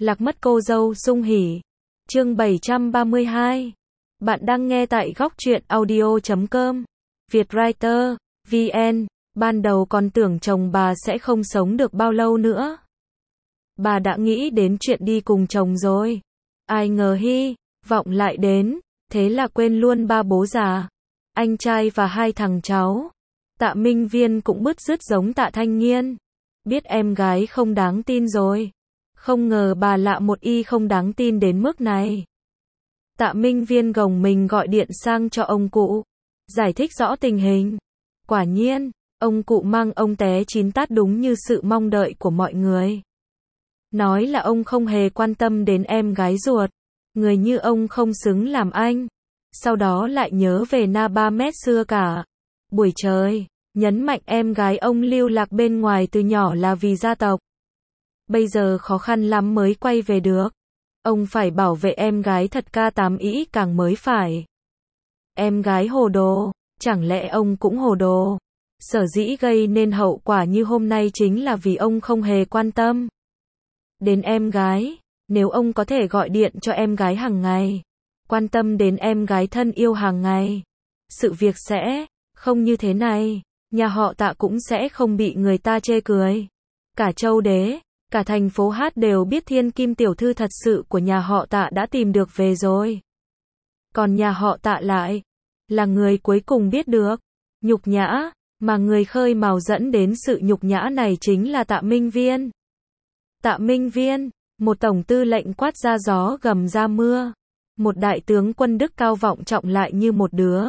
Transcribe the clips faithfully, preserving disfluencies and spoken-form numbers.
Lạc mất cô dâu sung hỉ. Chương bảy trăm ba mươi hai. Bạn đang nghe tại góc truyện audio chấm com. Vietwriter, vê en. Ban đầu còn tưởng chồng bà sẽ không sống được bao lâu nữa. Bà đã nghĩ đến chuyện đi cùng chồng rồi. Ai ngờ hy vọng lại đến, thế là quên luôn ba bố già, anh trai và hai thằng cháu. Tạ Minh Viên cũng bứt rứt giống Tạ Thanh Nghiên. Biết em gái không đáng tin rồi. Không ngờ bà lạ một y không đáng tin đến mức này. Tạ Minh Viên gồng mình gọi điện sang cho ông cụ, giải thích rõ tình hình. Quả nhiên, ông cụ mang ông té chín tát đúng như sự mong đợi của mọi người. Nói là ông không hề quan tâm đến em gái ruột. Người như ông không xứng làm anh. Sau đó lại nhớ về Na Ba Mét xưa cả buổi trời, nhấn mạnh em gái ông lưu lạc bên ngoài từ nhỏ là vì gia tộc. Bây giờ khó khăn lắm mới quay về được. Ông phải bảo vệ em gái thật ca tám ý càng mới phải. Em gái hồ đồ, chẳng lẽ ông cũng hồ đồ? Sở dĩ gây nên hậu quả như hôm nay chính là vì ông không hề quan tâm đến em gái. Nếu ông có thể gọi điện cho em gái hàng ngày, quan tâm đến em gái thân yêu hàng ngày, sự việc sẽ không như thế này. Nhà họ Tạ cũng sẽ không bị người ta chê cười. Cả Châu Đế, cả thành phố Hát đều biết thiên kim tiểu thư thật sự của nhà họ Tạ đã tìm được về rồi. Còn nhà họ Tạ lại là người cuối cùng biết được. Nhục nhã, mà người khơi mào dẫn đến sự nhục nhã này chính là Tạ Minh Viên. Tạ Minh Viên, một tổng tư lệnh quát ra gió gầm ra mưa. Một đại tướng quân đức cao vọng trọng lại như một đứa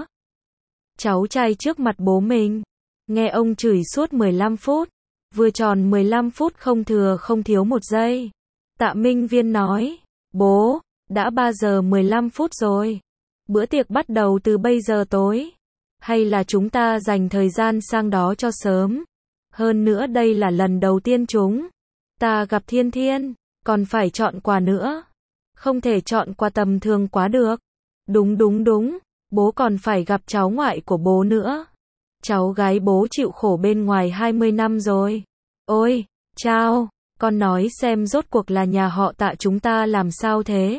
cháu trai trước mặt bố mình. Nghe ông chửi suốt mười lăm phút. Vừa tròn mười lăm phút không thừa không thiếu một giây. Tạ Minh Viên nói, bố, đã ba giờ mười lăm phút rồi. Bữa tiệc bắt đầu từ bây giờ tối. Hay là chúng ta dành thời gian sang đó cho sớm. Hơn nữa đây là lần đầu tiên chúng ta gặp Thiên Thiên, còn phải chọn quà nữa. Không thể chọn quà tầm thường quá được. Đúng đúng đúng, bố còn phải gặp cháu ngoại của bố nữa. Cháu gái bố chịu khổ bên ngoài hai mươi năm rồi. Ôi, chao, con nói xem rốt cuộc là nhà họ Tạ chúng ta làm sao thế?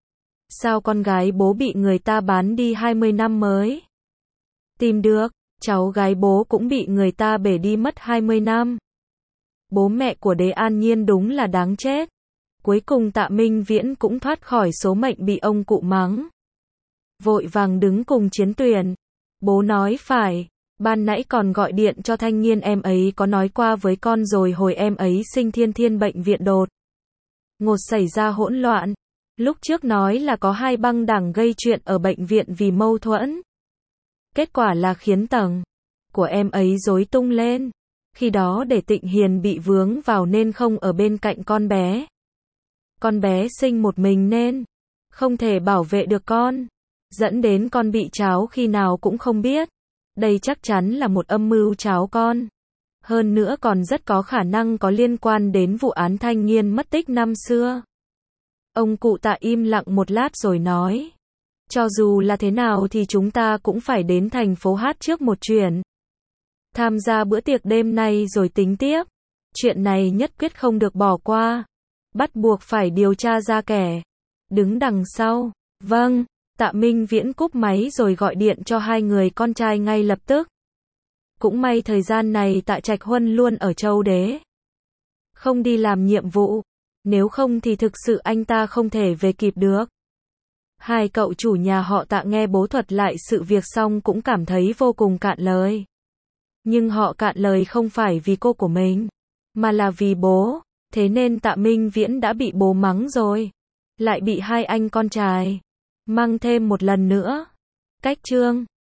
Sao con gái bố bị người ta bán đi hai mươi năm mới tìm được, cháu gái bố cũng bị người ta bể đi mất hai mươi năm. Bố mẹ của Đế An Nhiên đúng là đáng chết. Cuối cùng Tạ Minh Viễn cũng thoát khỏi số mệnh bị ông cụ mắng. Vội vàng đứng cùng Chiến Tuyền. Bố nói phải, ban nãy còn gọi điện cho Thanh Nghiên, em ấy có nói qua với con rồi, hồi em ấy sinh Thiên Thiên bệnh viện đột ngột xảy ra hỗn loạn. Lúc trước nói là có hai băng đảng gây chuyện ở bệnh viện vì mâu thuẫn. Kết quả là khiến tầng của em ấy rối tung lên. Khi đó để Tịnh Hiền bị vướng vào nên không ở bên cạnh con bé. Con bé sinh một mình nên không thể bảo vệ được con, dẫn đến con bị tráo khi nào cũng không biết. Đây chắc chắn là một âm mưu tráo con. Hơn nữa còn rất có khả năng có liên quan đến vụ án Thanh Nghiên mất tích năm xưa. Ông cụ Tạ im lặng một lát rồi nói, cho dù là thế nào thì chúng ta cũng phải đến thành phố Hát trước một chuyến. Tham gia bữa tiệc đêm nay rồi tính tiếp. Chuyện này nhất quyết không được bỏ qua. Bắt buộc phải điều tra ra kẻ đứng đằng sau. Vâng, Tạ Minh Viễn cúp máy rồi gọi điện cho hai người con trai ngay lập tức. Cũng may thời gian này Tạ Trạch Huân luôn ở Châu Đế, không đi làm nhiệm vụ. Nếu không thì thực sự anh ta không thể về kịp được. Hai cậu chủ nhà họ Tạ nghe bố thuật lại sự việc xong cũng cảm thấy vô cùng cạn lời. Nhưng họ cạn lời không phải vì cô của mình, mà là vì bố. Thế nên Tạ Minh Viễn đã bị bố mắng rồi, lại bị hai anh con trai mang thêm một lần nữa. Cách chương